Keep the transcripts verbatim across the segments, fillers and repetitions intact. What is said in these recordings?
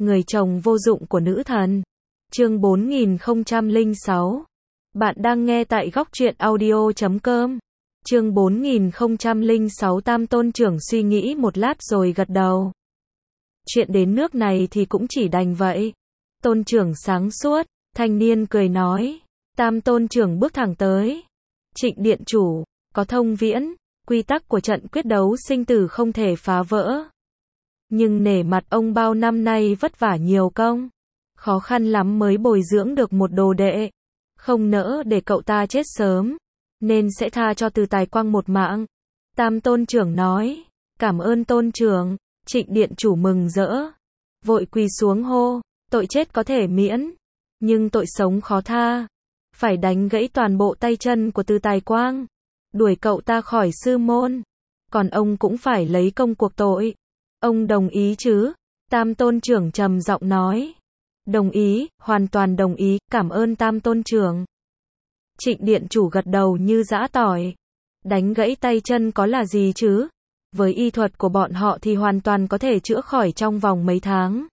Người chồng vô dụng của nữ thần. Chương bốn nghìn không trăm lẻ sáu. Bạn đang nghe tại góc truyện audio chấm com. Chương bốn nghìn không trăm lẻ sáu. Tam tôn trưởng suy nghĩ một lát rồi gật đầu. Chuyện đến nước này thì cũng chỉ đành vậy. Tôn trưởng sáng suốt, thanh niên cười nói. Tam tôn trưởng bước thẳng tới. Trịnh điện chủ, có thông viễn, quy tắc của trận quyết đấu sinh tử không thể phá vỡ. Nhưng nể mặt ông bao năm nay vất vả nhiều công, khó khăn lắm mới bồi dưỡng được một đồ đệ, không nỡ để cậu ta chết sớm, nên sẽ tha cho Từ Tài Quang một mạng. Tam tôn trưởng nói, cảm ơn tôn trưởng. Trịnh điện chủ mừng rỡ, vội quỳ xuống hô, tội chết có thể miễn, nhưng tội sống khó tha, phải đánh gãy toàn bộ tay chân của Từ Tài Quang, đuổi cậu ta khỏi sư môn, còn ông cũng phải lấy công cuộc tội. Ông đồng ý chứ? Tam tôn trưởng trầm giọng nói. Đồng ý, hoàn toàn đồng ý, cảm ơn tam tôn trưởng. Trịnh điện chủ gật đầu như giã tỏi. Đánh gãy tay chân có là gì chứ? Với y thuật của bọn họ thì hoàn toàn có thể chữa khỏi trong vòng mấy tháng.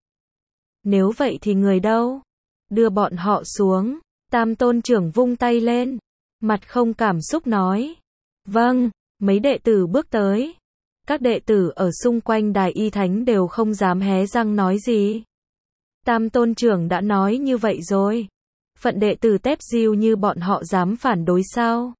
Nếu vậy thì người đâu? Đưa bọn họ xuống. Tam tôn trưởng vung tay lên, mặt không cảm xúc nói. Vâng. Mấy đệ tử bước tới. Các đệ tử ở xung quanh đài y thánh đều không dám hé răng nói gì. Tam tôn trưởng đã nói như vậy rồi. Phận đệ tử tép diêu như bọn họ dám phản đối sao?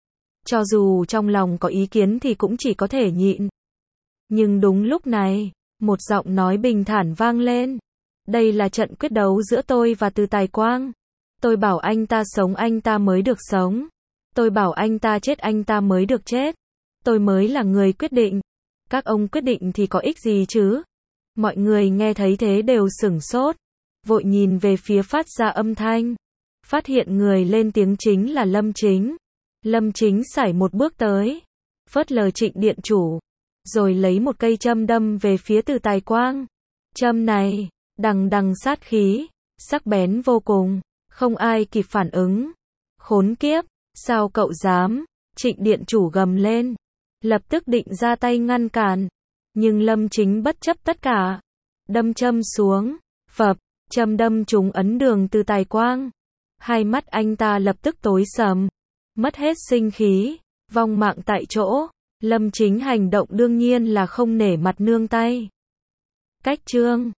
Cho dù trong lòng có ý kiến thì cũng chỉ có thể nhịn. Nhưng đúng lúc này, một giọng nói bình thản vang lên. Đây là trận quyết đấu giữa tôi và Từ Tài Quang. Tôi bảo anh ta sống anh ta mới được sống. Tôi bảo anh ta chết anh ta mới được chết. Tôi mới là người quyết định. Các ông quyết định thì có ích gì chứ? Mọi người nghe thấy thế đều sửng sốt, vội nhìn về phía phát ra âm thanh. Phát hiện người lên tiếng chính là Lâm Chính. Lâm Chính sải một bước tới, phớt lờ Trịnh điện chủ, rồi lấy một cây châm đâm về phía Từ Tài Quang. Châm này, đằng đằng sát khí, sắc bén vô cùng, không ai kịp phản ứng. Khốn kiếp, sao cậu dám? Trịnh điện chủ gầm lên, lập tức định ra tay ngăn cản, nhưng Lâm Chính bất chấp tất cả, đâm châm xuống, phập, châm đâm trúng ấn đường Từ Tài Quang. Hai mắt anh ta lập tức tối sầm, mất hết sinh khí, vong mạng tại chỗ. Lâm Chính hành động đương nhiên là không nể mặt nương tay. Cách chương